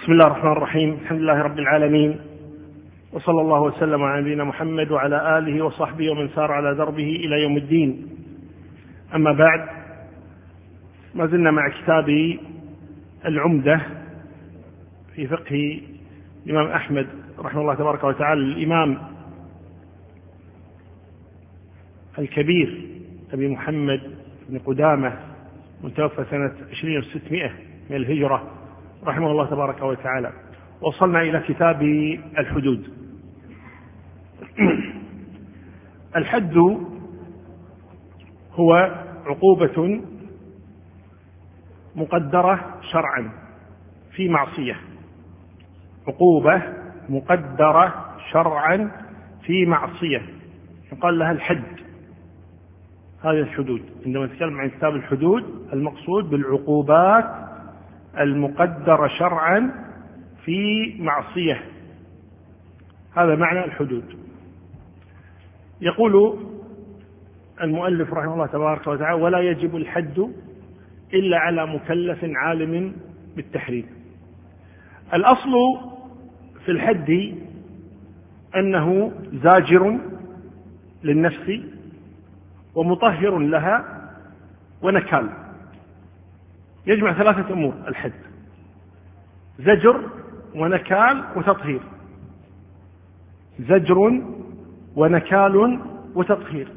بسم الله الرحمن الرحيم. الحمد لله رب العالمين، وصلى الله وسلم على نبينا محمد وعلى آله وصحبه ومن سار على دربه إلى يوم الدين. أما بعد، ما زلنا مع كتاب العمدة في فقه الإمام أحمد رحمه الله تبارك وتعالى، الإمام الكبير أبي محمد بن قدامة، متوفى سنة 20 و600 من الهجرة رحمه الله تبارك وتعالى. وصلنا إلى كتاب الحدود. الحد هو عقوبة مقدرة شرعا في معصية، عقوبة مقدرة شرعا في معصية يقال لها الحد. هذه الحدود. عندما نتكلم عن كتاب الحدود المقصود بالعقوبات المقدرة شرعا في معصية، هذا معنى الحدود. يقول المؤلف رحمه الله تبارك وتعالى: ولا يجب الحد إلا على مكلف عالم بالتحريم. الأصل في الحد أنه زاجر للنفس ومطهر لها ونكال. يجمع ثلاثة أمور الحد: زجر ونكال وتطهير. زجر ونكال وتطهير.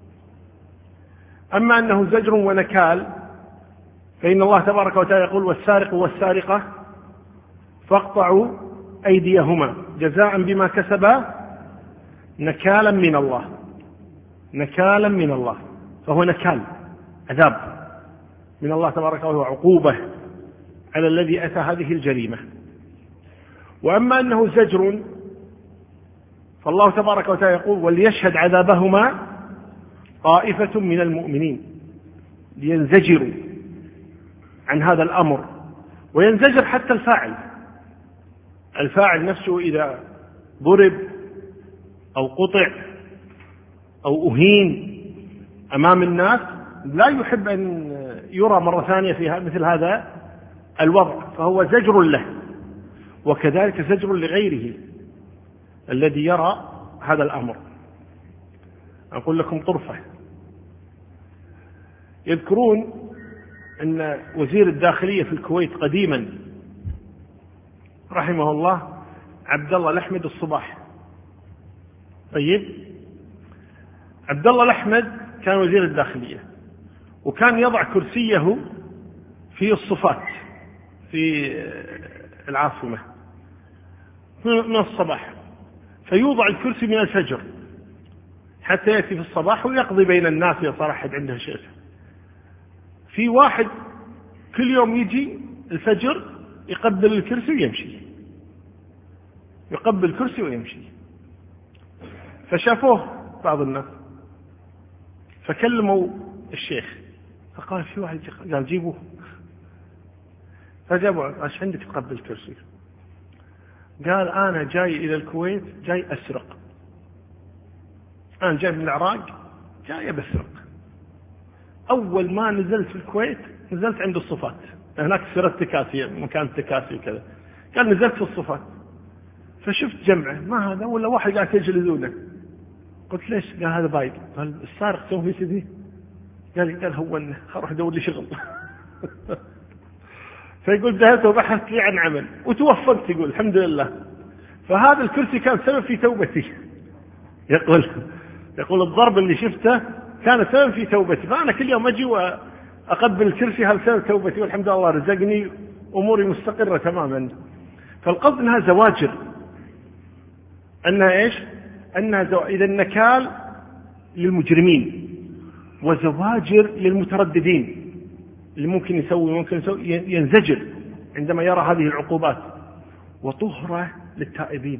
أما أنه زجر ونكال فإن الله تبارك وتعالى يقول: والسارق والسارقة فاقطعوا أيديهما جزاء بما كسبا نكالا من الله. نكالا من الله، فهو نكال، عذاب من الله تبارك وتعالى، عقوبة على الذي أتى هذه الجريمة. وأما أنه زجر فالله تبارك وتعالى يقول: وليشهد عذابهما طائفة من المؤمنين، لينزجروا عن هذا الأمر. وينزجر حتى الفاعل نفسه إذا ضرب أو قطع أو أهين أمام الناس لا يحب أن يرى مرة ثانية في مثل هذا الوضع، فهو زجر له. وكذلك زجر لغيره الذي يرى هذا الأمر. أقول لكم طرفة: يذكرون أن وزير الداخلية في الكويت قديما رحمه الله عبد الله الأحمد الصباح. طيب، عبد الله الأحمد كان وزير الداخلية، وكان يضع كرسيه في الصفات في العاصمة من الصباح، فيوضع الكرسي من الفجر حتى يأتي في الصباح ويقضي بين الناس إذا صار أحد عنده شيء. في واحد كل يوم يجي الفجر يقبل الكرسي ويمشي، يقبل الكرسي ويمشي. فشافوه بعض الناس فكلموا الشيخ، فقال: في واحد، قال: جيبوه. فجابوا: ايش عندك تقبل كرسي؟ قال: انا جاي الى الكويت، جاي اسرق. انا جاي من العراق، جاي بسرق. اول ما نزلت في الكويت نزلت عند الصفات، هناك سرت تكاسي، مكان تكاسي وكذا. قال: نزلت في الصفات فشفت جمعه، ما هذا ولا واحد قاعد يجلدونه. قلت: ليش؟ قال: هذا بايد. قال: السارق سوي في كذي. قال: هو اروح ادور لي شغل. فيقول: ذهبت وبحثت لي عن عمل وتوفقت. يقول: الحمد لله. فهذا الكرسي كان سبب في توبتي. يقول الضرب اللي شفته كان سبب في توبتي، فأنا كل يوم أجي وأقبل الكرسي، هذا سبب توبتي، والحمد لله رزقني، أموري مستقرة تماما. فالقصد أنها زواجر، أنها إيش؟ أنها إذا النكال للمجرمين وزواجر للمترددين اللي ممكن يسوي ينزجر عندما يرى هذه العقوبات، وطهرة للتائبين.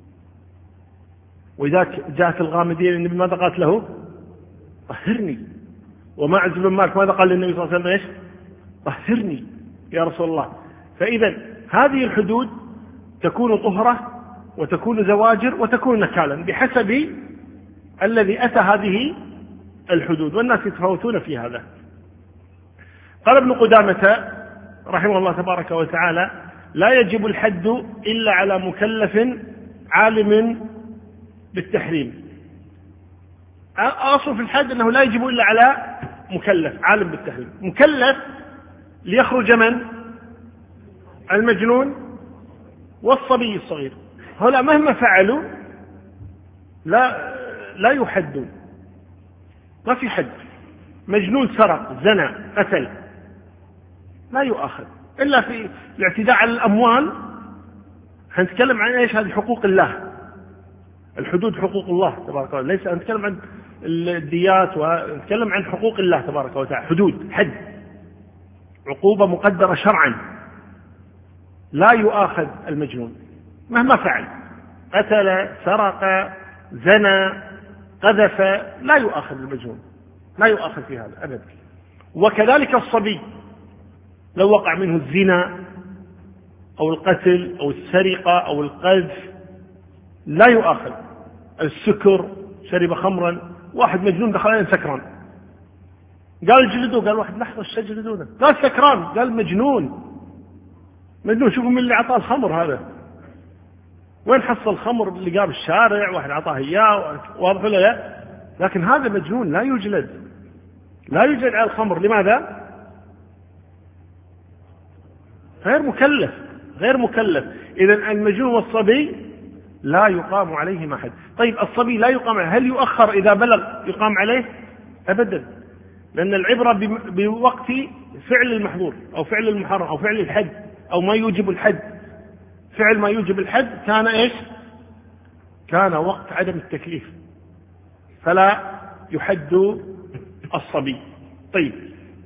وإذا جاءت الغامدين النبي ماذا قالت له؟ طهرني. وماعز بن مالك ماذا قال للنبي صلى الله عليه وسلم؟ إيش؟ طهرني يا رسول الله. فإذا هذه الحدود تكون طهرة وتكون زواجر وتكون نكالا بحسب الذي أتى هذه الحدود، والناس يتفاوتون في هذا. قال ابن قدامة رحمه الله تبارك وتعالى: لا يجب الحد إلا على مكلف عالم بالتحريم. أصل في الحد أنه لا يجب إلا على مكلف عالم بالتحريم. مكلف ليخرج من المجنون والصبي الصغير، هؤلاء مهما فعلوا لا يحدون، ما في حد. مجنون سرق زنى قتل لا يؤاخذ إلا في الاعتداء على الأموال. هنتكلم عن إيش؟ هذه حقوق الله، الحدود حقوق الله تبارك وتعالى، ليس نتكلم عن الديات، ونتكلم عن حقوق الله تبارك وتعالى. حدود، حد، عقوبة مقدرة شرعا، لا يؤاخذ المجنون مهما فعل، قتل سرق زنى قذف، لا يؤاخذ المجنون، لا يؤاخذ في هذا أبدا. وكذلك الصبي لو وقع منه الزنا أو القتل أو السرقة أو القذف لا يؤاخذ. السكر، شرب خمرا، واحد مجنون دخل عليه سكران، قال جلدوه، قال واحد لحظة ايش تجلدونه؟ قال سكران، قال مجنون. شوفوا من اللي أعطاه الخمر هذا، وين حصل الخمر اللي قام الشارع، واحد أعطاه إياه، واضح ولا لا؟ لكن هذا مجنون لا يجلد، لا يجلد على الخمر. لماذا؟ غير مكلف. إذن المجنون والصبي لا يقام عليهما حد. طيب الصبي لا يقام عليه، هل يؤخر إذا بلغ يقام عليه؟ أبدا، لأن العبرة بوقت فعل المحظور أو فعل المحرم أو فعل الحد أو ما يوجب الحد. فعل ما يوجب الحد كان إيش؟ كان وقت عدم التكليف، فلا يحد الصبي. طيب،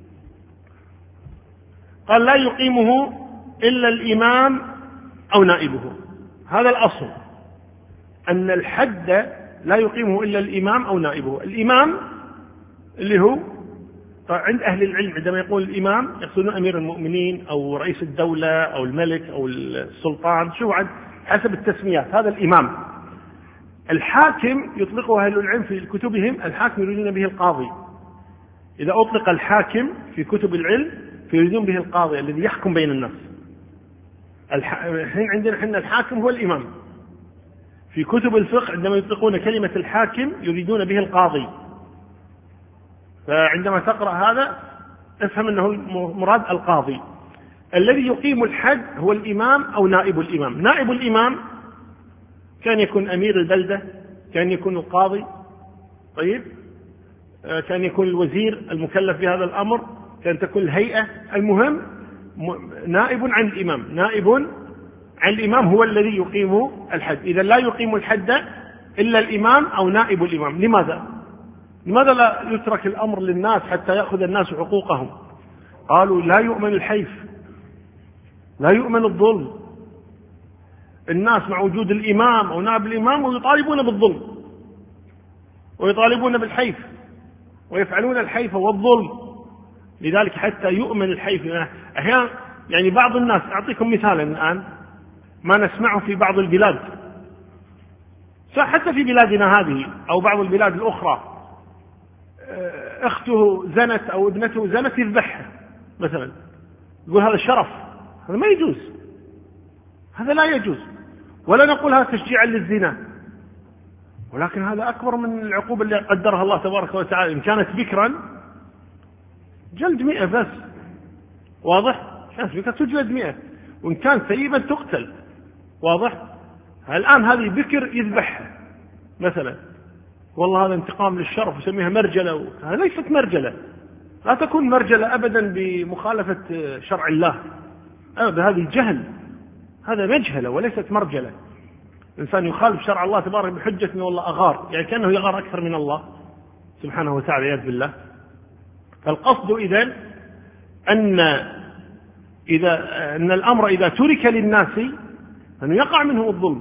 قال لا يقيمه إلا الإمام أو نائبه. هذا الأصل، أن الحد لا يقيمه إلا الإمام أو نائبه. الإمام اللي هو عند أهل العلم عندما يقول الإمام يقصدون أمير المؤمنين أو رئيس الدولة أو الملك أو السلطان، شو عد حسب التسميات، هذا الإمام. الحاكم يطلقه أهل العلم في كتبهم، الحاكم يريدون به القاضي. إذا أطلق الحاكم في كتب العلم فيريدون به القاضي الذي يحكم بين الناس. الحين عندنا حنا الحاكم هو الإمام. في كتب الفقه عندما يطلقون كلمة الحاكم يريدون به القاضي. فعندما تقرأ هذا افهم أنه مراد القاضي. الذي يقيم الحد هو الإمام أو نائب الإمام. نائب الإمام كان يكون أمير البلدة، كان يكون القاضي، طيب، كان يكون الوزير المكلف بهذا الأمر، كان تكون الهيئة. المهم نائب عن الإمام. نائب عن الإمام هو الذي يقيم الحد. إذا لا يقيم الحد إلا الإمام أو نائب الإمام. لماذا لا يترك الأمر للناس حتى يأخذ الناس حقوقهم؟ قالوا لا يؤمن الحيف، لا يؤمن الظلم. الناس مع وجود الإمام أو نائب الإمام ويطالبون بالظلم ويطالبون بالحيف ويفعلون الحيف والظلم. لذلك حتى يؤمن الحيف. أحيانا يعني بعض الناس، أعطيكم مثالا الآن ما نسمعه في بعض البلاد، حتى في بلادنا هذه أو بعض البلاد الأخرى، أخته زنت أو ابنته زنت يذبحها مثلا، يقول هذا شرف. هذا ما يجوز، هذا لا يجوز. ولا نقول هذا تشجيعا للزنا، ولكن هذا أكبر من العقوبة اللي قدرها الله تبارك وتعالى. إن كانت بكرا جلد 100 بس، واضح؟ كانت بكرا تجلد 100، وإن كانت ثيبا تقتل، واضح؟ الآن هذه بكر يذبحها مثلا، والله هذا انتقام للشرف وسميها مرجلة. هذا ليست مرجلة، لا تكون مرجلة أبدا بمخالفة شرع الله أبدا. هذه جهل، هذا مجهلة وليست مرجلة. إنسان يخالف شرع الله تبارك بحجة أنه والله أغار، يعني كأنه يغار أكثر من الله سبحانه وتعالى والعياذ بالله. فالقصد إذن أن الأمر إذا ترك للناس أنه يقع منه الظلم،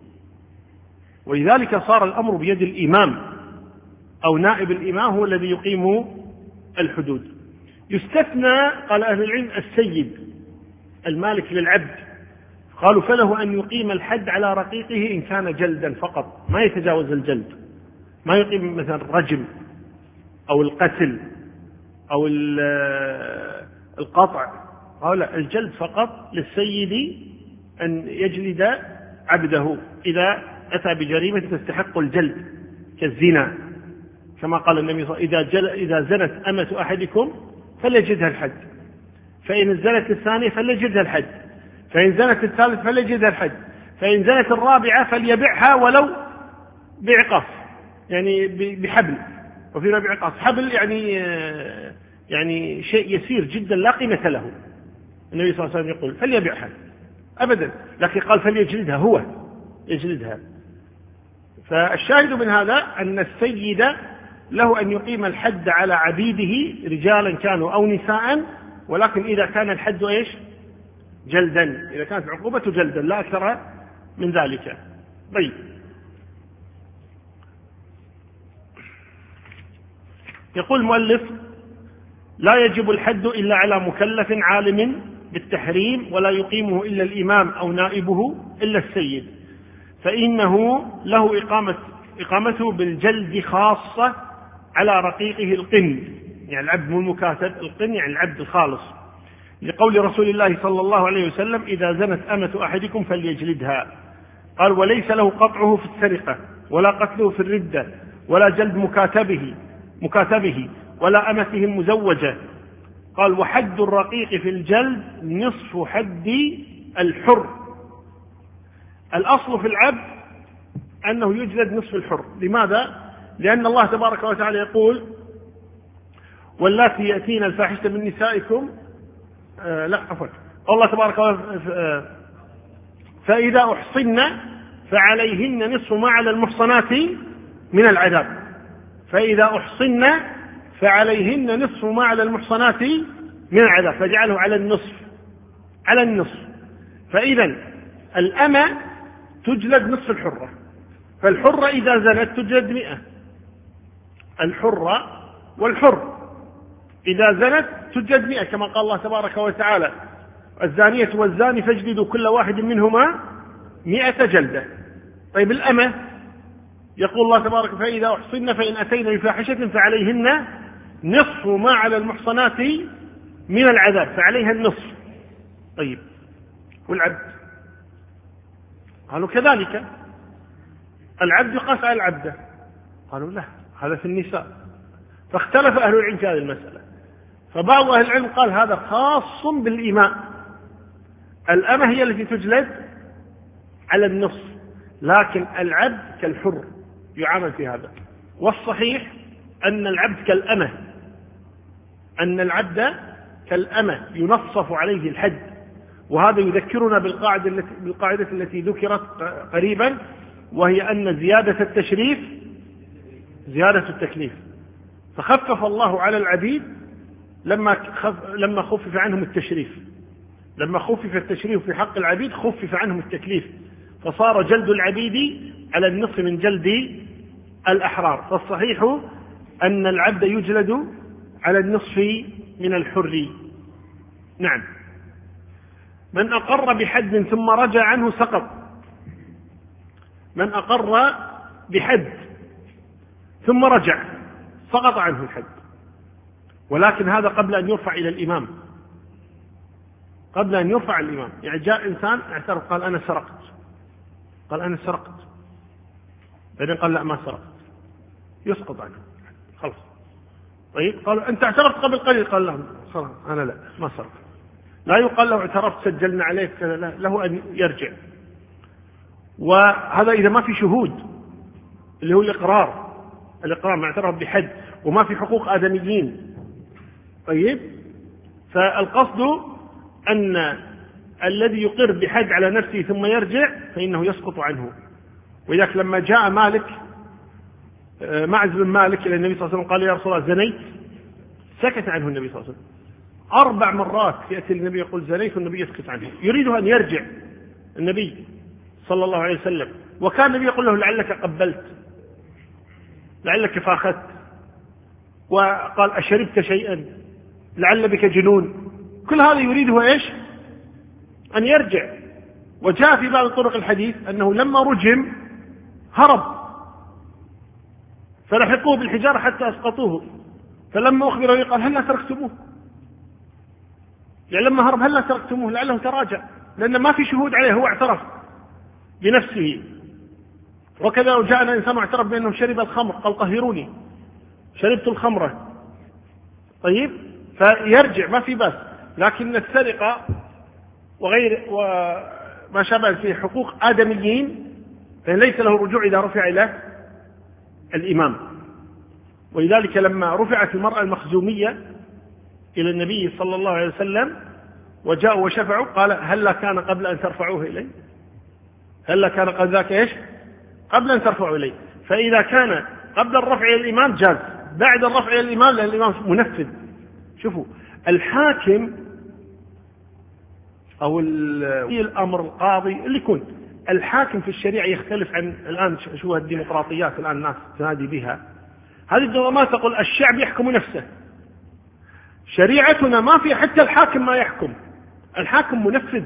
ولذلك صار الأمر بيد الإمام أو نائب الإمام هو الذي يقيم الحدود. يستثنى قال أهل العلم السيد المالك للعبد، قالوا فله أن يقيم الحد على رقيقه إن كان جلدا فقط، ما يتجاوز الجلد، ما يقيم مثلا الرجم أو القتل أو القطع، قالوا لا، الجلد فقط للسيد أن يجلد عبده إذا أتى بجريمة تستحق الجلد كالزنا، كما قال النبي صلى الله عليه وسلم إذا زنت أمة أحدكم فليجلدها الحد، فإن زنت الثانية فليجلدها الحد، فإن زنت الثالث فليجلدها الحد، فإن زنت الرابعة فليبعها ولو بعقاف، يعني بحبل، وفي بعقاف حبل يعني شيء يسير جدا لا قيمة له. النبي صلى الله عليه وسلم يقول فليبعها أبدا، لكن قال فليجلدها، هو يجلدها. فالشاهد من هذا أن السيد له أن يقيم الحد على عبيده رجالا كانوا أو نساء، ولكن إذا كان الحد إيش؟ جلدا، إذا كانت العقوبة جلدا لا أكثر من ذلك. طيب، يقول المؤلف لا يجب الحد إلا على مكلف عالم بالتحريم، ولا يقيمه إلا الإمام أو نائبه إلا السيد، فإنه له إقامته بالجلد خاصة على رقيقه القن، يعني العبد مو المكاتب، القن يعني العبد الخالص، لقول رسول الله صلى الله عليه وسلم إذا زنت أمة أحدكم فليجلدها. قال وليس له قطعه في السرقة، ولا قتله في الردة، ولا جلد مكاتبه ولا أمته المزوجة. قال وحد الرقيق في الجلد نصف حد الحر. الأصل في العبد أنه يجلد نصف الحر. لماذا؟ لأن الله تبارك وتعالى يقول واللاتي يأتين الفاحشة من نسائكم الله تبارك وتعالى فإذا أحصن فعليهن نصف ما على المحصنات من العذاب، فإذا أحصن فعليهن نصف ما على المحصنات من العذاب، فجعله على النصف. فإذا الأمة تجلد نصف الحرة، فالحرة إذا زنت تجلد 100، الحرة والحر إذا زنت تجلد 100، كما قال الله تبارك وتعالى الزانية والزاني فاجلدوا كل واحد منهما 100 جلدة. طيب الأمة يقول الله تبارك فإذا أحصن فإن أتينا بفاحشة فعليهن نصف ما على المحصنات من العذاب، فعليها النصف. طيب والعبد؟ قالوا كذلك العبد يقاس على العبدة. قالوا لا، هذا في النساء. فاختلف أهل العلم في هذه المسألة، فبعض أهل العلم قال هذا خاص بالإماء، الأمة هي التي تجلد على النصف، لكن العبد كالحر يعامل في هذا. والصحيح أن العبد كالأمة، أن العبد كالأمة ينصف عليه الحد. وهذا يذكرنا بالقاعدة التي ذكرت قريبا، وهي أن زيادة التشريف زيادة التكليف. فخفف الله على العبيد لما خفف عنهم التشريف، لما خفف التشريف في حق العبيد خفف عنهم التكليف، فصار جلد العبيد على النصف من جلد الأحرار. فالصحيح أن العبد يجلد على النصف من الحر. نعم. من أقر بحد ثم رجع عنه سقط. من أقر بحد ثم رجع سقط عنه الحد، ولكن هذا قبل أن يرفع إلى الإمام، قبل أن يرفع الإمام. يعني جاء إنسان اعترف قال أنا سرقت، بعدين قال لا ما سرقت، يسقط عنه خلاص. طيب قالوا أنت اعترفت قبل قليل، قال لا أنا لا ما سرقت، لا يقال له اعترفت سجلنا عليك كذا، له أن يرجع. وهذا إذا ما في شهود اللي هو الإقرار ما اعترف بحد وما في حقوق آدميين. طيب فالقصد أن الذي يقر بحد على نفسه ثم يرجع فإنه يسقط عنه. وإذاك لما جاء معز بن مالك إلى النبي صلى الله عليه وسلم قال يا رسول الله زنيت، سكت عنه النبي صلى الله عليه وسلم. 4 مرات يأتي النبي يقول زنيت والنبي يسكت عنه، يريد أن يرجع النبي صلى الله عليه وسلم. وكان النبي يقول له لعلك قبلت، لعلك فاخذت، وقال أشربت شيئا، لعل بك جنون. كل هذا يريده إيش؟ أن يرجع. وجاء في بعض طرق الحديث أنه لما رجم هرب، فلحقوه بالحجارة حتى أسقطوه، فلما أخبره قال هل لا تركتموه؟ يعني لما هرب هل لا تركتموه لعله تراجع. لأن ما في شهود عليه، هو اعترف بنفسه. وكذا لو جاءنا إنسان واعترف بأنه شرب الخمر قال طهروني، شربت الخمرة، طيب فيرجع ما في بس. لكن السرقة وغير وما شابه في حقوق آدميين فليس له رجوع إذا رفع إلى الإمام. ولذلك لما رفعت المرأة المخزومية إلى النبي صلى الله عليه وسلم وجاءوا وشفعوا قال هل كان قبل أن ترفعوه إلي؟ هل كان قبل ذاك إيش؟ قبل أن ترفعوا إلي. فإذا كان قبل الرفع إلى الإمام جاز، بعد الرفع إلى الإمام لأن الإمام منفذ. شوفوا الحاكم أو ولي الأمر القاضي اللي يكون الحاكم في الشريعة يختلف عن الآن شو الديمقراطيات الآن الناس تنادي بها. هذه الديمقراطيات تقول الشعب يحكم نفسه. شريعتنا ما في حتى الحاكم ما يحكم، الحاكم منفذ.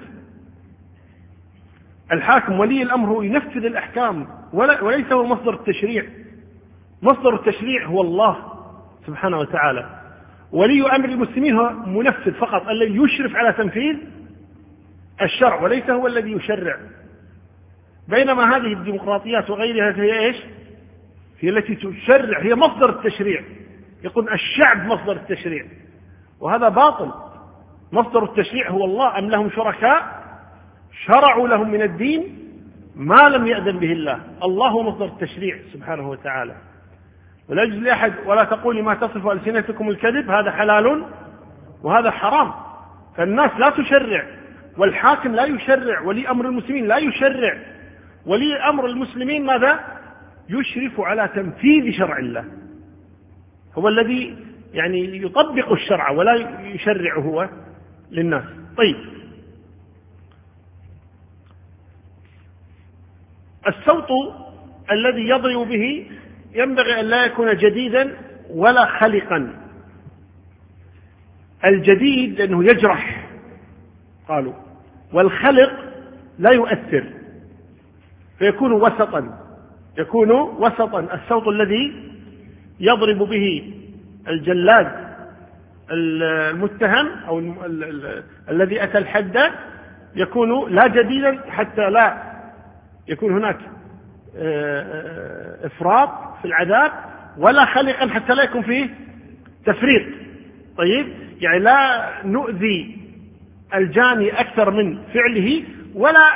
الحاكم ولي الأمر هو ينفذ الأحكام وليس هو مصدر التشريع. مصدر التشريع هو الله سبحانه وتعالى. ولي أمر المسلمين هو منفذ فقط الذي يشرف على تنفيذ الشرع وليس هو الذي يشرع. بينما هذه الديمقراطيات وغيرها هي إيش؟ هي التي تشرع، هي مصدر التشريع. يقول الشعب مصدر التشريع وهذا باطل. مصدر التشريع هو الله. أم لهم شركاء شرعوا لهم من الدين ما لم يأذن به الله. الله هو مصدر التشريع سبحانه وتعالى. ولا يجوز لأحد ولا تقولي ما تصف ألسنتكم الكذب هذا حلال وهذا حرام. فالناس لا تشرع والحاكم لا يشرع، ولي أمر المسلمين لا يشرع. ولي أمر المسلمين ماذا؟ يشرف على تنفيذ شرع الله، هو الذي يعني يطبق الشرع ولا يشرع هو للناس. طيب الصوت الذي يضرب به ينبغي أن لا يكون جديدا ولا خلقا. الجديد لأنه يجرح قالوا، والخلق لا يؤثر فيكون وسطا. يكون وسطا. الصوت الذي يضرب به الجلاد المتهم أو الذي أتى الحد يكون لا جديدا حتى لا يكون هناك إفراط في العذاب، ولا خلقا حتى لا يكون فيه تفريط. طيب يعني لا نؤذي الجاني أكثر من فعله ولا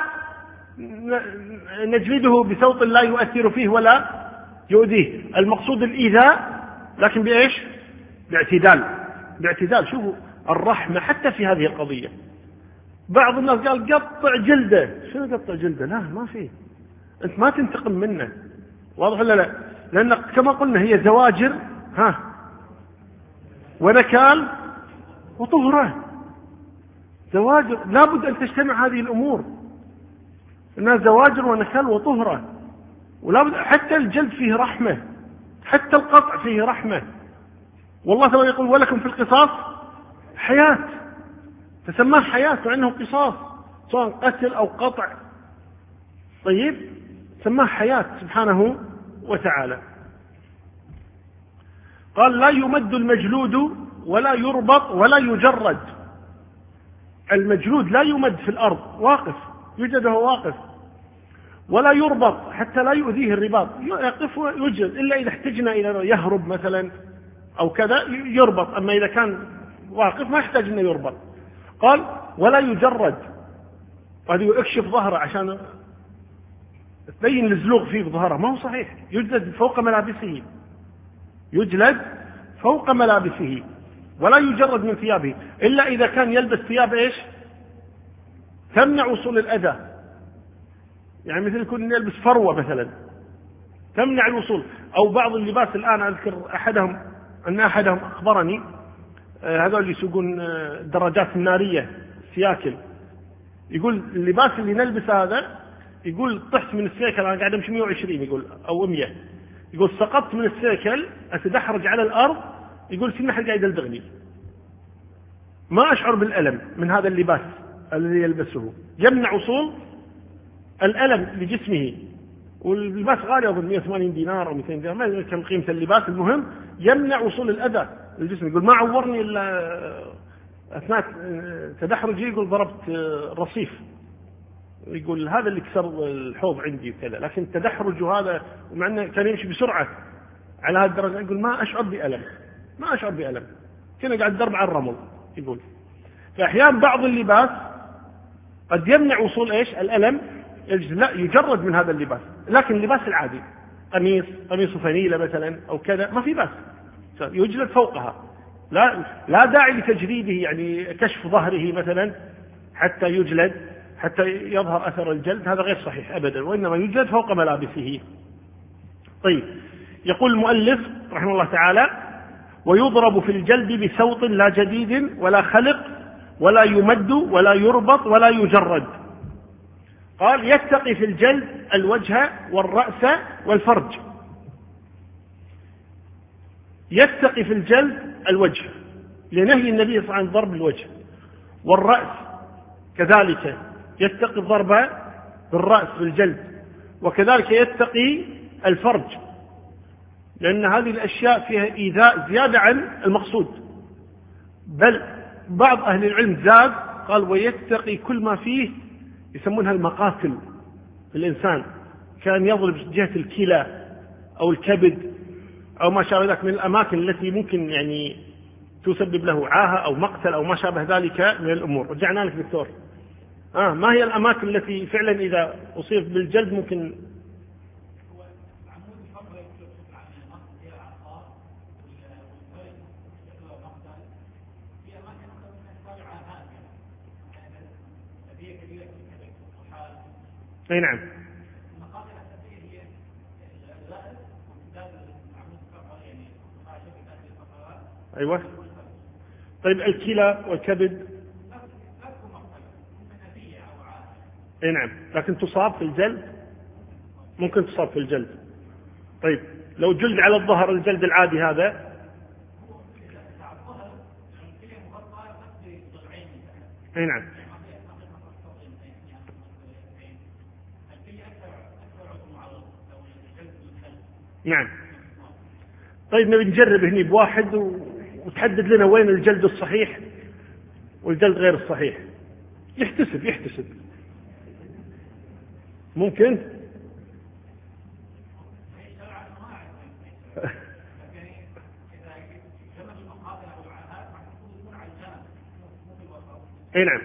نجلده بصوت لا يؤثر فيه ولا يؤذيه. المقصود الإيذاء لكن بإيش؟ باعتدال. باعتدال. شوفوا الرحمة حتى في هذه القضية. بعض الناس قال قطع جلده. شنو قطع جلده؟ لا ما فيه. أنت ما تنتقم منه. واضح ولا لا؟ لأن كما قلنا هي زواجر ونكال وطهرة. زواجر لابد أن تجتمع هذه الأمور، إنها زواجر ونكال وطهرة. ولابد حتى الجلد فيه رحمة، حتى القطع فيه رحمة. والله تعالى يقول ولكم في القصاص حياة، فسماه حياة وعنه قصاص سواء قتل أو قطع. طيب سماه حياة سبحانه وتعالى. قال لا يمد المجلود ولا يربط ولا يجرد. المجلود لا يمد في الأرض واقف، يوجد وهو واقف، ولا يربط حتى لا يؤذيه الرباط، يقف ويجلد إلا إذا احتجنا إلى يهرب مثلا أو كذا يربط. أما إذا كان واقف ما يحتاج أنه يربط. قال ولا يجرد، هذا يكشف ظهره عشان تبين الزلوغ فيه بظهره، ما هو صحيح. يجلد فوق ملابسه، يجلد فوق ملابسه ولا يجرد من ثيابه إلا إذا كان يلبس ثياب إيش؟ تمنع وصول الأذى. يعني مثل يكون يلبس فروة مثلا تمنع الوصول، أو بعض اللباس. الآن أذكر أن أحدهم أخبرني هذول اللي يسوقون الدراجات النارية سياكل، يقول اللباس اللي نلبس هذا، يقول طحت من السيكل أنا قاعد أمشي 120 يقول أو 100، يقول سقطت من السيكل أتدحرج على الأرض، يقول في أحد قاعد يلدغني، ما أشعر بالألم من هذا اللباس الذي يلبسه، يمنع وصول الألم لجسمه. واللباس غالي أظن 180 دينار أو 200 دينار، ما كم قيمة اللباس، المهم يمنع وصول الأذى للجسم. يقول ما عورني إلا أثناء تدحرجي، يقول ضربت رصيف يقول هذا اللي كسر الحوض عندي وكذا، لكن التدحرج هذا مع أنه كان يمشي بسرعة على هذه الدرجة، يقول ما أشعر بألم، ما أشعر بألم، كنا قاعد درب على الرمل. يقول فأحيانا بعض اللباس قد يمنع وصول إيش الألم، لا يجرد من هذا اللباس، لكن اللباس العادي قميص فنيلة مثلا أو كذا ما في بأس، يجلد فوقها، لا داعي لتجريده، يعني كشف ظهره مثلا حتى يجلد حتى يظهر أثر الجلد، هذا غير صحيح أبدا، وإنما يجلد فوق ملابسه. طيب، يقول المؤلف رحمه الله تعالى: ويضرب في الجلد بسوط لا جديد ولا خلق ولا يمد ولا يربط ولا يجرد. قال: يتقي في الجلد الوجه والرأس والفرج. يتقي في الجلد الوجه لنهي النبي صلى الله عليه وسلم ضرب الوجه، والرأس كذلك يتقي الضرب بالرأس بالجلد، وكذلك يتقي الفرج، لأن هذه الأشياء فيها إيذاء زيادة عن المقصود. بل بعض أهل العلم زاد قال: ويتقي كل ما فيه يسمونها المقاتل في الإنسان، كان يضرب جهة الكلى أو الكبد أو ما شابه ذلك من الأماكن التي ممكن يعني تسبب له عاهة أو مقتل أو ما شابه ذلك من الأمور. رجعنا لك دكتور، ما هي الأماكن التي فعلا إذا أصيب بالجلد ممكن؟ أي نعم. أيوة. طيب الكلى والكبد؟ أي نعم، لكن تصاب في الجلد، ممكن تصاب في الجلد. طيب لو جلد على الظهر الجلد العادي هذا؟ أي نعم. نعم. طيب نبي نجرب هني بواحد وتحدد لنا وين الجلد الصحيح والجلد غير الصحيح. يحتسب ممكن. اي نعم،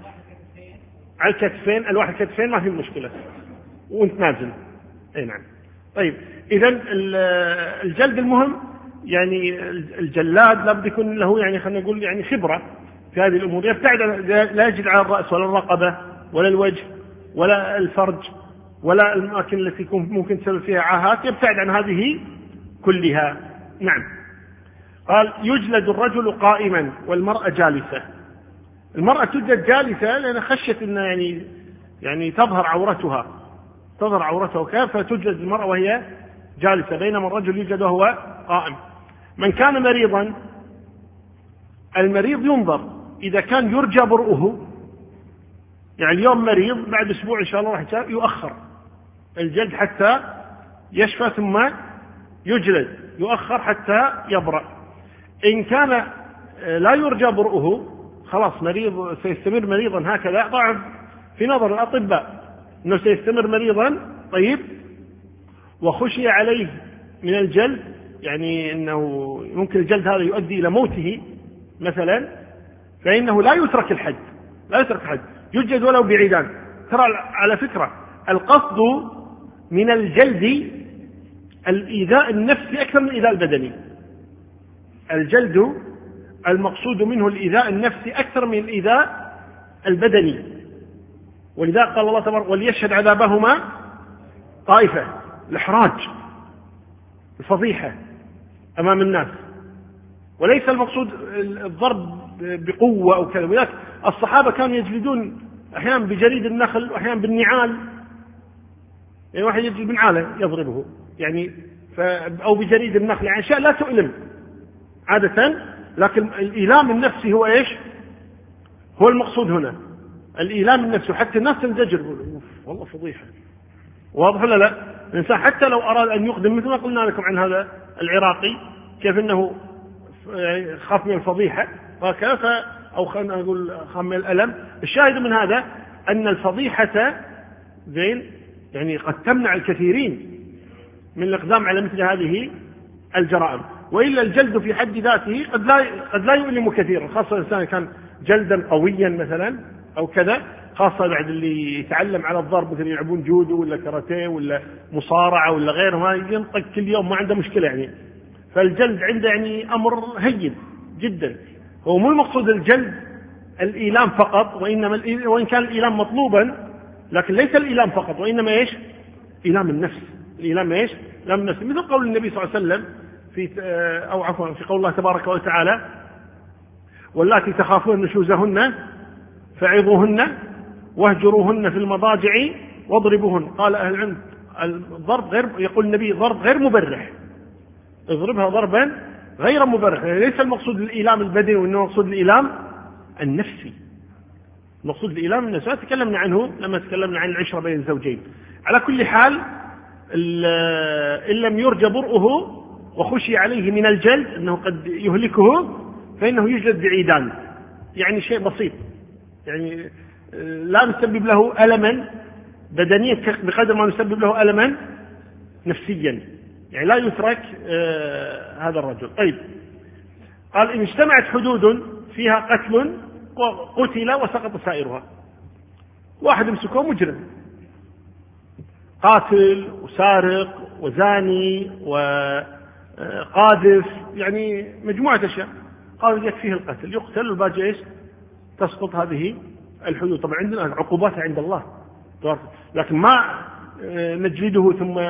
على الكتفين، الواحد كتفين ما في مشكلة وانت نازل. اي نعم. طيب اذا الجلد المهم يعني الجلاد لابد يكون له يعني خلينا نقول يعني خبرة في هذه الامور، يبتعد، لا يجد على الرأس ولا الرقبة ولا الوجه ولا الفرج ولا الأماكن التي ممكن تسبب فيها عاهات، يبتعد عن هذه كلها. نعم. قال: يجلد الرجل قائما والمرأة جالسة. المرأة تجلد جالسة لأن خشيت أن يعني تظهر عورتها كيف، فتجلد المرأة وهي جالسة، بينما الرجل يجلد وهو قائم. من كان مريضا، المريض ينظر إذا كان يرجى برؤه، يعني اليوم مريض بعد أسبوع إن شاء الله راح يؤخر الجلد حتى يشفى ثم يجلد، يؤخر حتى يبرأ. إن كان لا يرجى برؤه خلاص مريض سيستمر مريضا هكذا، طبعا في نظر الأطباء أنه سيستمر مريضا، طيب، وخشي عليه من الجلد، يعني أنه ممكن الجلد هذا يؤدي إلى موته مثلا، فإنه لا يترك الحد، يجلد ولو بعيدان. ترى على فكرة القصد من الجلد الإيذاء النفسي أكثر من الإيذاء البدني. الجلد المقصود منه الإيذاء النفسي أكثر من الإيذاء البدني، ولذا قال الله تبارك: وليشهد عذابهما طائفة، الإحراج، الفضيحة أمام الناس، وليس المقصود الضرب بقوة أو كذا. ولذلك الصحابة كانوا يجلدون أحيانا بجريد النخل وأحيانا بالنعال، يعني واحد يجلد بنعاله يضربه يعني أو بجريد النخل، يعني أشياء لا تؤلم عادة، لكن الإيلام النفسي هو إيش؟ هو المقصود هنا، الإيلام النفسي، حتى الناس تنزجر والله فضيحة. واضح ولا لا؟ الإنسان حتى لو أراد أن يقدم، مثل ما قلنا لكم عن هذا العراقي كيف أنه خاف من الفضيحة وكيف، أو خلينا نقول خاف من الألم. الشاهد من هذا أن الفضيحة زين يعني قد تمنع الكثيرين من الإقدام على مثل هذه الجرائم، وإلا الجلد في حد ذاته قد لا يؤلم كثيرا، خاصة الإنسان كان جلدا قويا مثلا أو كذا، خاصة بعد اللي يتعلم على الضرب مثل يلعبون جودو ولا كاراتيه ولا مصارعة ولا غيره، ما ينطق كل يوم ما عنده مشكلة يعني، فالجلد عنده يعني أمر هين جدا. هو مو المقصود الجلد الإيلام فقط، وإن كان الإيلام مطلوبا، لكن ليس الإيلام فقط، وإنما إيش؟ إيلام النفس. الإيلام إيش؟ إيلام النفس، مثل قول النبي صلى الله عليه وسلم في قول الله تبارك وتعالى: واللاتي تخافون نشوزهن فعظوهن واهجروهن في المضاجع واضربوهن. قال أهل العلم الضرب غير، يقول النبي ضرب غير مبرح، اضربها ضربا غير مبرح، يعني ليس المقصود الإيلام البدني، وإنما المقصود الإيلام النفسي. المقصود الإيلام النفسي تكلمنا عنه لما تكلمنا عن العشرة بين الزوجين. على كل حال إن لم يرجى برؤه وخشي عليه من الجلد أنه قد يهلكه فإنه يجلد بعيدان، يعني شيء بسيط، يعني لا نسبب له ألما بدنيا بقدر ما نسبب له ألما نفسيا، يعني لا يترك هذا الرجل. طيب، قال: إن اجتمعت حدود فيها قتل قتل وسقط سائرها. واحد مسكوه مجرم، قاتل وسارق وزاني وقاذف، يعني مجموعة أشياء، قال يكفيه القتل، يقتل والباقي ايش؟ تسقط هذه الحدود. طبعا عندنا عقوباتها عند الله، لكن ما نجلده ثم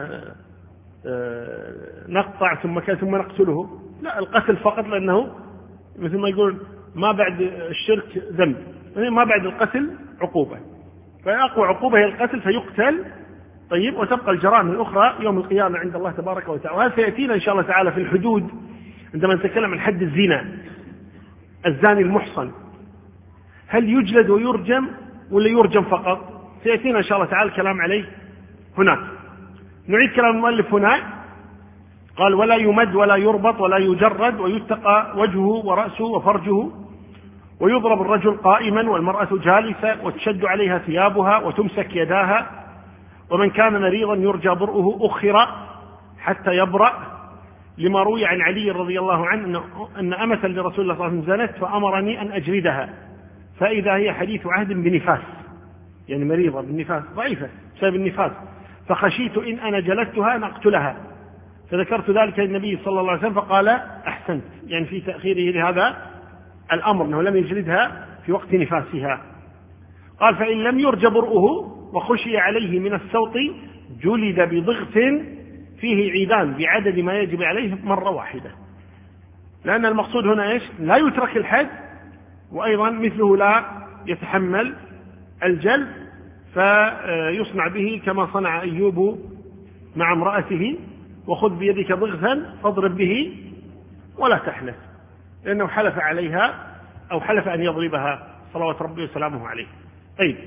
نقطع ثم نقتله، لا، القتل فقط، لأنه مثل ما يقول ما بعد الشرك ذنب، ما بعد القتل عقوبة، فأقوى عقوبة هي القتل فيقتل. طيب، وتبقى الجرائم الأخرى يوم القيامة عند الله تبارك وتعالى. وهذا سيأتينا إن شاء الله تعالى في الحدود عندما نتكلم عن حد الزنا. الزاني المحصن هل يجلد ويرجم ولا يرجم فقط؟ سيأتينا إن شاء الله تعالى الكلام عليه هناك. نعيد كلام المؤلف هنا، قال: ولا يمد ولا يربط ولا يجرد، ويتقى وجهه ورأسه وفرجه، ويضرب الرجل قائما والمرأة جالسة، وتشد عليها ثيابها وتمسك يداها. ومن كان مريضا يرجى برؤه أخر حتى يبرأ، لما روي عن علي رضي الله عنه أن أمة لرسول الله صلى الله عليه وسلم زنت فأمرني أن أجلدها، فإذا هي حديث عهد بنفاس، يعني مريضة بالنفاس، ضعيفة بسبب النفاس، فخشيت إن أنا جلدتها أن أقتلها، فذكرت ذلك للنبي صلى الله عليه وسلم فقال: أحسنت، يعني في تأخيره لهذا الأمر أنه لم يجلدها في وقت نفاسها. قال: فإن لم يرج برؤه وخشي عليه من السوط جلد بضغط فيه عيدان بعدد ما يجب عليه مرة واحدة، لأن المقصود هنا إيش؟ لا يترك الحد، وأيضا مثله لا يتحمل الجلد، فيصنع به كما صنع أيوب مع امرأته: وخذ بيدك ضغثا فاضرب به ولا تحنث، لأنه حلف عليها أو حلف أن يضربها صلوات ربي وسلامه عليه. طيب،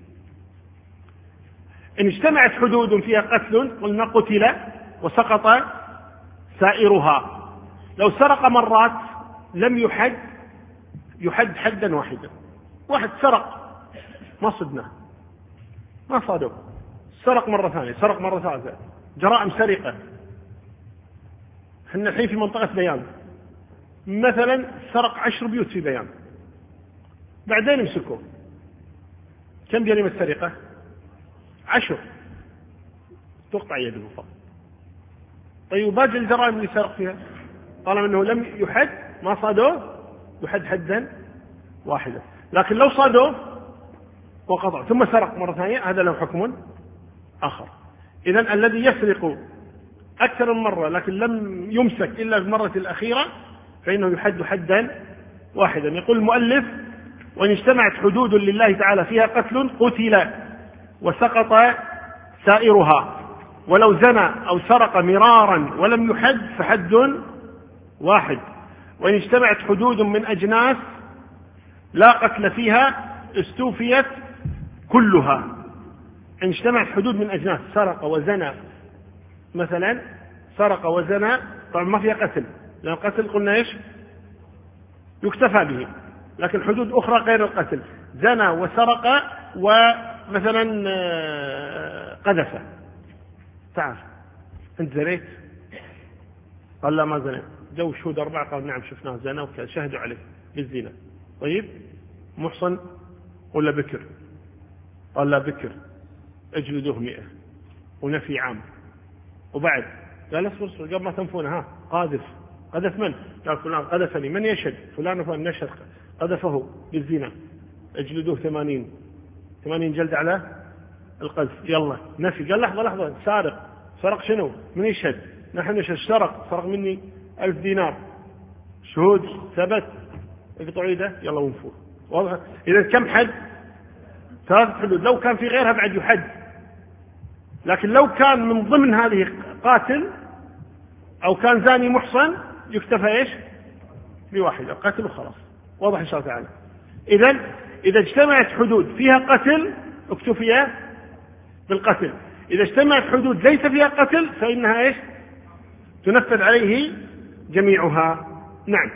إن اجتمعت حدود فيها قتل قلنا قتل وسقط سائرها. لو سرق مرات لم يحد حدا واحدا. واحد سرق ما صدناه، ما صادوه، سرق مرة ثانية، سرق مرة ثالثة، جرائم سرقة. احنا الحين في منطقة بيان، مثلا سرق 10 بيوت في بيان، بعدين امسكوه، كم جريمة السرقة؟ 10، تقطع يده فقط. طيب، باقي الجرائم اللي سرق فيها طالما انه لم يحد، ما صادوه، يحد حدا واحدا. لكن لو صادوه وقطع ثم سرق مرة ثانية، هذا له حكم آخر. إذن الذي يسرق أكثر من مرة لكن لم يمسك إلا في المرة الأخيرة فإنه يحد حدا واحدا. يقول المؤلف: وإن اجتمعت حدود لله تعالى فيها قتل قتل وسقط سائرها، ولو زنى أو سرق مرارا ولم يحد فحد واحد. وإن اجتمعت حدود من أجناس لا قتل فيها استوفيت كلها. إن اجتمعت حدود من أجناس، سرق وزنى مثلا، سرق وزنى، طبعا ما فيها قتل، لأن القتل قلنا إيش؟ يكتفى به، لكن حدود أخرى غير القتل، زنى وسرق ومثلا قذفه، تعال أنت زنيت؟ قال لا ما زنيت. جو شهود 4 قال نعم شفناه زنا وكذا، شهدوا عليه بالزنا. طيب محصن ولا بكر؟ قال لا بكر، اجلدوه 100 ونفي عام. وبعد قال اصبر قبل ما تنفونه، ها قاذف، قذف من؟ قال فلان قذفني. من يشهد؟ فلان وفلان نشهد قذفه بالزنا، اجلدوه 80 جلد على القذف. يلا نفي. قال لحظة سارق، سرق شنو؟ من يشهد؟ نحن نشهد. سرق مني 1000 دينار، شهود ثبت، اقطعوا يده يلا ونفوه. واضح؟ إذا كم حد؟ 3 حدود. لو كان في غيرها بعد يحد، لكن لو كان من ضمن هذه قاتل أو كان زاني محصن يكتفى إيش؟ بواحدة، قتل وخلاص. واضح إن شاء الله تعالى. إذا اجتمعت حدود فيها قتل اكتفي بالقتل، إذا اجتمعت حدود ليس فيها قتل فإنها إيش؟ تنفذ عليه جميعها. نعم.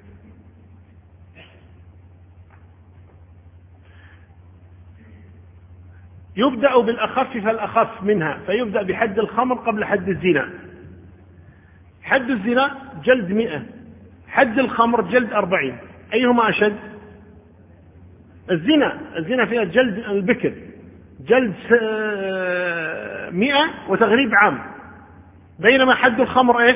يبدأ بالأخف فالأخف منها، فيبدأ بحد الخمر قبل حد الزنا. حد الزنا جلد 100، حد الخمر جلد 40. أيهما أشد؟ الزنا فيها جلد البكر جلد 100 وتغريب عام، بينما حد الخمر إيش؟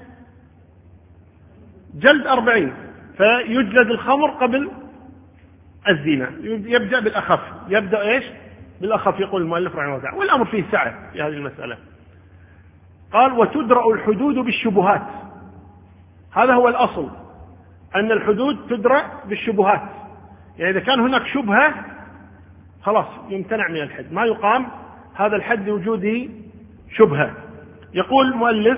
جلد 40، فيجلد الخمر قبل الزنا. يبدأ بالأخف. يبدأ إيش؟ بالأخف، يقول المؤلف رحمه الله تعالى، والأمر فيه سعة في هذه المسألة. قال وتدرأ الحدود بالشبهات. هذا هو الأصل، أن الحدود تدرأ بالشبهات. يعني إذا كان هناك شبهة خلاص يمتنع من الحد، ما يقام هذا الحد لوجود شبهة. يقول المؤلف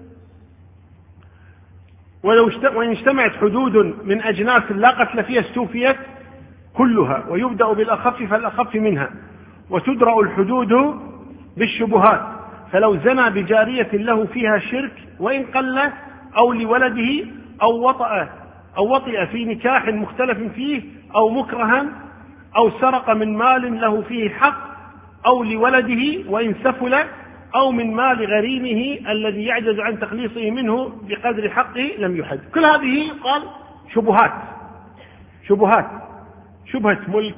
وإن اجتمعت حدود من أجناس لا قتل فيها استوفيت كلها، ويبدأ بالأخف فالأخف منها. وتدرأ الحدود بالشبهات، فلو زنى بجارية له فيها شرك وإن قل، أو لولده، أو وطئ في نكاح مختلف فيه، أو مكرها، أو سرق من مال له فيه حق، أو لولده وإن سفل، أو من مال غريمه الذي يعجز عن تخليصه منه بقدر حقه لم يحد. كل هذه قال شبهات، شبهة ملك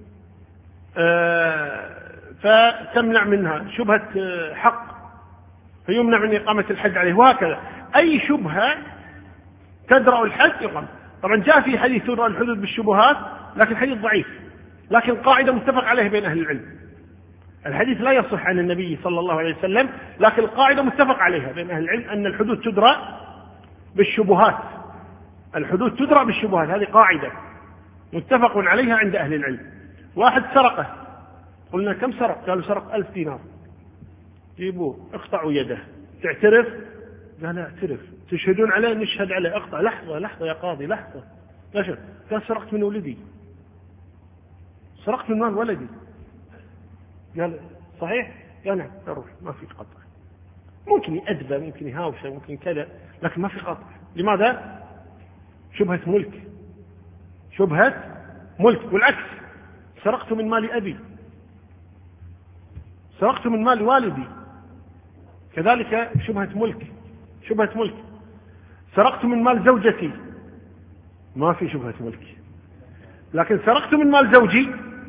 فتمنع منها، شبهة حق فيمنع من إقامة الحد عليه، وهكذا أي شبهة تدرأ الحد يقام. طبعا جاء في حديث تدرأ الحدود بالشبهات، لكن حديث ضعيف، لكن قاعدة متفق عليها بين أهل العلم. الحديث لا يصح عن النبي صلى الله عليه وسلم، لكن القاعدة متفق عليها بين أهل العلم أن الحدود تدرأ بالشبهات. الحدود تدرأ بالشبهات، هذه قاعدة متفق عليها عند أهل العلم. واحد سرقه، قلنا كم سرق؟ قالوا سرق 1000 دينار. جيبوه اقطعوا يده، تعترف؟ قال لا اعترف. تشهدون عليه؟ نشهد عليه. اقطع. لحظة يا قاضي، لحظة. قال سرقت من ولدي، سرقت من مال ولدي. قال صحيح؟ قال نعم. روح، ما في قطع. ممكن يأدبه، ممكن يهاوشه، ممكن كذا، لكن ما في قطع. لماذا؟ شبهة ملك. والعكس، سرقت من مال أبي، سرقت من مال والدي، كذلك شبهة ملك. سرقت من مال زوجتي، ما في شبهة ملك، لكن سرقت من مال زوجي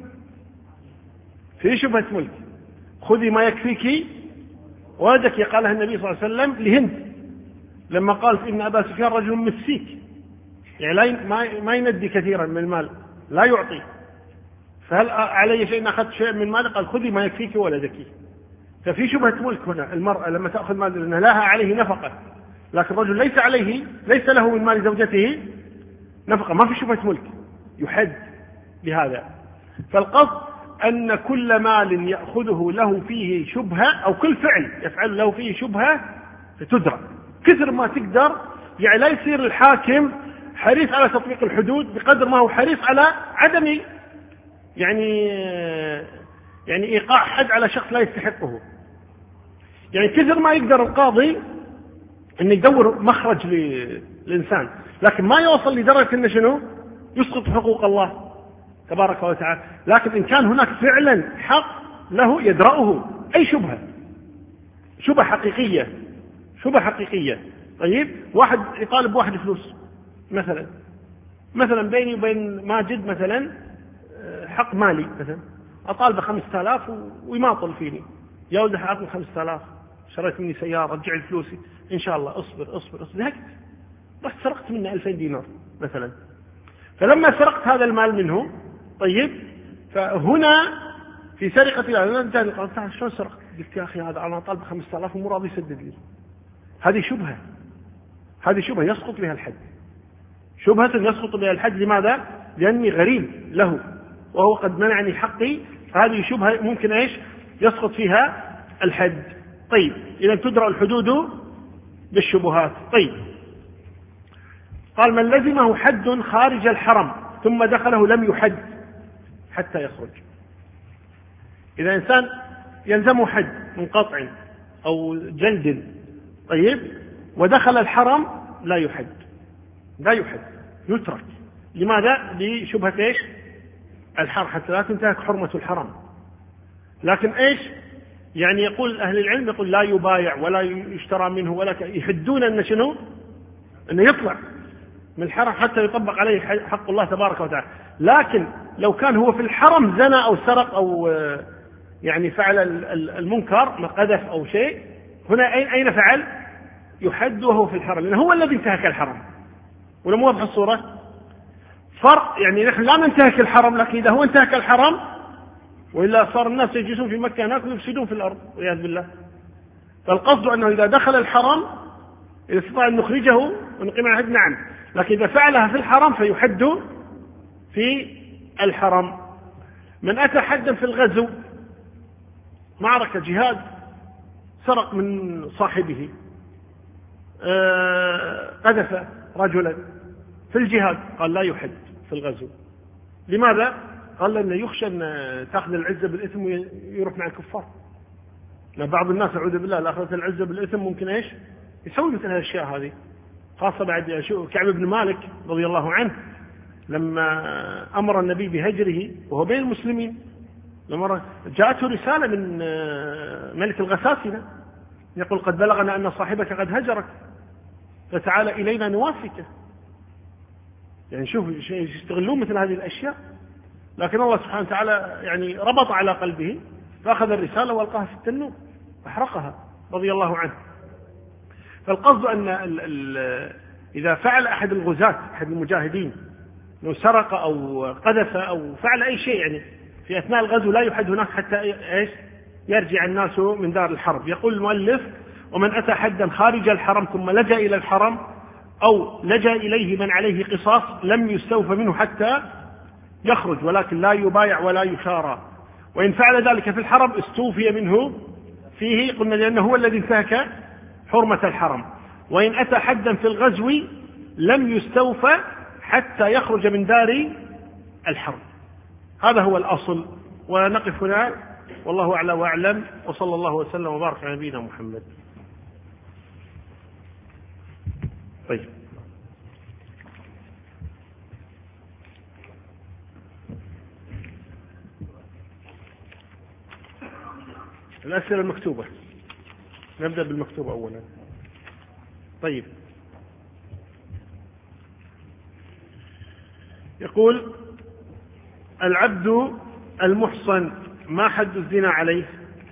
في شبهة ملك. خذي ما يكفيك ولدك، قالها النبي صلى الله عليه وسلم لهند لما قالت إن أبا سفيان رجل مسيك، يعني ما يندي كثيرا من المال، لا يعطي، فهل علي شيء إن أخذت شيء من مال؟ قال خذي ما يكفيك ولدك. ففي شبهة ملك هنا. المرأة لما تأخذ مال لأنها لها عليه نفقة، لكن الرجل ليس له من مال زوجته نفقة، ما في شبهة ملك، يحد بهذا. فالقصد أن كل مال يأخذه له فيه شبهة، أو كل فعل يفعل له فيه شبهة فتدرى كثر ما تقدر. يعني لا يصير الحاكم حريص على تطبيق الحدود بقدر ما هو حريص على عدم يعني إيقاع حد على شخص لا يستحقه. يعني كثر ما يقدر القاضي أن يدور مخرج للإنسان، لكن ما يوصل لدرجة أنه شنو يسقط حقوق الله. تبارك وتعالى. لكن إن كان هناك فعلا حق له يدرأه أي شبهة، شبهة حقيقية. طيب واحد يطالب واحد فلوس مثلا بيني وبين ماجد مثلا حق مالي، مثلا أطالبه 5000 ويماطل فيني، يا ولد أعطني 5000 شريت مني سيارة رجع لي فلوسي، إن شاء الله أصبر هكذا. رحت سرقت منه 2000 دينار مثلا، فلما سرقت هذا المال منه، طيب فهنا في سرقة أنا قال شلون سرقت؟ قلت يا أخي هذا أنا طالب 5000 ومو راضي يسدد لي. هذه شبهة يسقط بها الحد، شبهة يسقط بها الحد. لماذا؟ لأني غريب له وهو قد منعني حقي، فهذه شبهة ممكن إيش يسقط فيها الحد. طيب إذا تدرأ الحدود بالشبهات. طيب قال من لزمه حد خارج الحرم ثم دخله لم يحد حتى يخرج. إذا إنسان يلزمه حد من قطع أو جلد، طيب ودخل الحرم لا يحد يترك. لماذا؟ لشبهة إيش الحرم، حتى لا تنتهك حرمة الحرم. لكن إيش يعني يقول أهل العلم، يقول لا يبايع ولا يشترى منه ولا يحدون أن شنو، أنه يطلع من الحرم حتى يطبق عليه حق الله تبارك وتعالى. لكن لو كان هو في الحرم زنى أو سرق أو يعني فعل المنكر قذف أو شيء، هنا أين فعل؟ يحد وهو في الحرم، لأنه هو الذي انتهك الحرم. ولا مو واضح الصورة؟ فرق يعني نحن لا ننتهك الحرم، لكن إذا هو انتهك الحرم وإلا صار الناس يجلسون في مكة هناك ويفسدون في الأرض والعياذ بالله. فالقصد أنه إذا دخل الحرم إذا استطاع أن نخرجه ونقيم عليه نعم، لكن إذا فعلها في الحرم فيحد في الحرم. من أتى حدا في الغزو، معركة جهاد، سرق من صاحبه، قذف رجلا في الجهاد، قال لا يحد في الغزو. لماذا؟ قال لأنه يخشى أن تأخذ العزة بالإثم ويروح مع الكفار. بعض الناس أعوذ بالله لا أخذت العزة بالإثم ممكن إيش يسوي مثل الأشياء هذه، خاصة بعد كعب بن مالك رضي الله عنه لما أمر النبي بهجره وهو بين المسلمين، لما جاءته رسالة من ملك الغساسنة يقول قد بلغنا أن صاحبك قد هجرك فتعال إلينا نوافك. يعني شوف يستغلون مثل هذه الأشياء، لكن الله سبحانه وتعالى يعني ربط على قلبه فأخذ الرسالة وألقاها في التنور أحرقها رضي الله عنه. فالقصد أن إذا فعل أحد الغزاة أحد المجاهدين لو سرق أو قذف أو فعل أي شيء يعني في أثناء الغزو لا يحد هناك حتى إيش يرجع الناس من دار الحرب. يقول المؤلف ومن أتى حدا خارج الحرم ثم لجأ إلى الحرم أو لجأ إليه من عليه قصاص لم يستوفى منه حتى يخرج، ولكن لا يبايع ولا يشارى. وإن فعل ذلك في الحرم استوفي منه فيه، قلنا لأنه هو الذي انتهك حرمة الحرم. وإن أتى حدا في الغزو لم يستوفى حتى يخرج من دار الحرب. هذا هو الأصل. ونقف هنا والله أعلى وأعلم، وصلى الله وسلم وبارك على نبينا محمد. طيب الأسئلة المكتوبة، نبدأ بالمكتوبة أولا. طيب يقول العبد المحصن ما حد الزنا عليه؟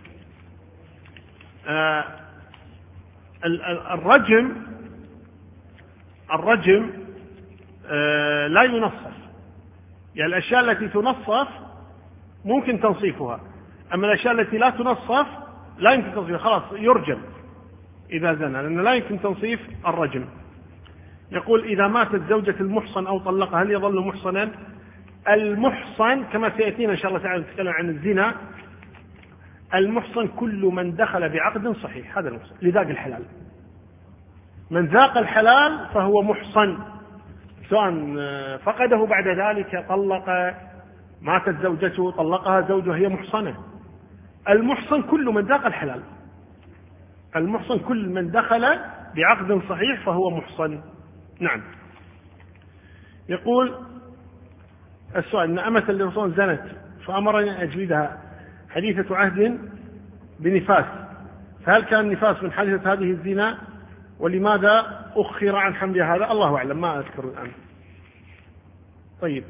الرجم لا ينصف، يعني الأشياء التي تنصف ممكن تنصيفها، أما الأشياء التي لا تنصف لا يمكن تنصيفها، خلاص يرجم إذا زنى، لأنه لا يمكن تنصيف الرجم. يقول إذا ماتت زوجة المحصن أو طلقها هل يظل محصنا؟ المحصن كما سيأتينا إن شاء الله تعالى نتكلم عن الزنا، المحصن كل من دخل بعقد صحيح، هذا المحصن لذاق الحلال. من ذاق الحلال فهو محصن، سواء فقده بعد ذلك طلق، ماتت زوجته طلقها زوجها هي محصنة. المحصن كل من ذاق الحلال، المحصن كل من دخل بعقد صحيح فهو محصن. نعم. يقول السؤال أن أمة للرسول زنت فأمرني أن أجلدها حديثة عهد بنفاس، فهل كان نفاس من حادثة هذه الزنا؟ ولماذا أخر عن حمل هذا؟ الله أعلم، ما أذكر الآن. طيب،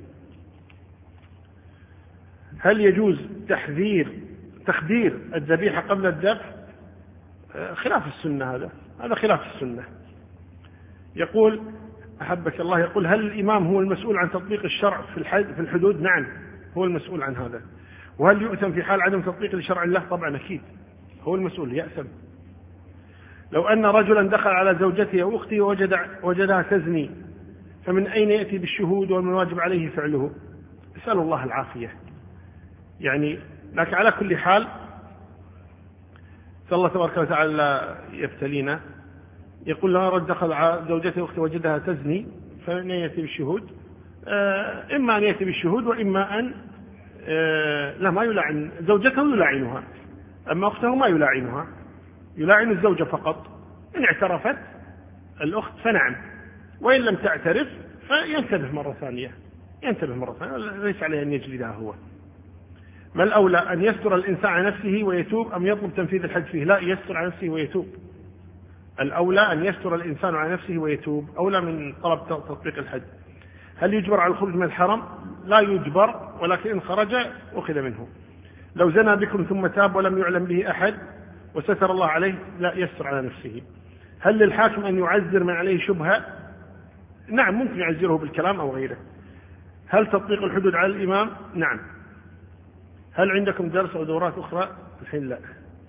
هل يجوز تخدير الذبيحة قبل الذبح؟ خلاف السنة، هذا خلاف السنة. يقول أحبك الله، يقول هل الإمام هو المسؤول عن تطبيق الشرع في الحدود؟ نعم، هو المسؤول عن هذا. وهل يؤثم في حال عدم تطبيق لشرع الله؟ طبعا أكيد هو المسؤول، يأثم. لو أن رجلا دخل على زوجته أو أخته وجدها تزني، فمن أين يأتي بالشهود ومن واجب عليه فعله؟ اسأل الله العافية. يعني لكن على كل حال صلى الله تبارك وتعالى يبتلينا. يقول لو رجل دخل على زوجته أو أخته وجدها تزني، فمن أين يأتي بالشهود؟ إما أن يأتي بالشهود، وإما أن لا، ما يلاعن زوجته، يلاعنها، أما أخته ما يلاعنها، يلاعن الزوجة فقط. إن اعترفت الأخت فنعم، وإن لم تعترف فينتبه مرة ثانية، ليس عليه أن يجلدها هو. ما الأولى، أن يستر الإنسان على نفسه ويتوب أم يطلب تنفيذ الحد فيه؟ لا، يستر على نفسه ويتوب. الأولى أن يستر الإنسان على نفسه ويتوب، أولى من طلب تطبيق الحد. هل يجبر على الخروج من الحرم؟ لا يجبر، ولكن إن خرج أخذ منه. لو زنى بكم ثم تاب ولم يعلم به أحد وستر الله عليه، لا، يستر على نفسه. هل للحاكم أن يعذر من عليه شبهة؟ نعم، ممكن يعذره بالكلام أو غيره. هل تطبيق الحدود على الإمام؟ نعم. هل عندكم درس أو دورات أخرى؟ الحين لا.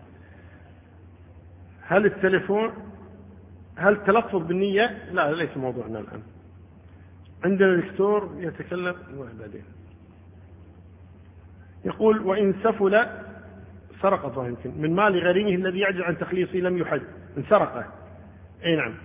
هل التلفظ بالنية؟ لا، ليس موضوعنا الآن. عندنا دكتور يتكلم بعدين. يقول وإن سفل سرقة يمكن من مال غريمه الذي يعجز عن تخليصه لم يحد، من سرقة. أي نعم،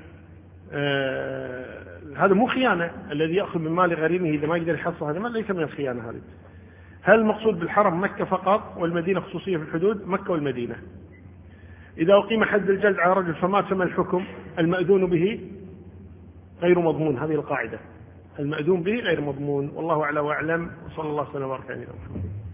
هذا مو خيانة. الذي يأخذ من مال غريمه إذا ما يقدر يحصل هذا مال ليس من الخيانة هذه. هل المقصود بالحرم مكة فقط والمدينة خصوصية في الحدود؟ مكة والمدينة. إذا أقيم حد الجلد على رجل فمات، فما الحكم؟ المأذون به غير مضمون، هذه القاعدة، المأذون به غير مضمون. والله أعلى وأعلم، وصلى الله وسلم وبارك على نبينا محمد.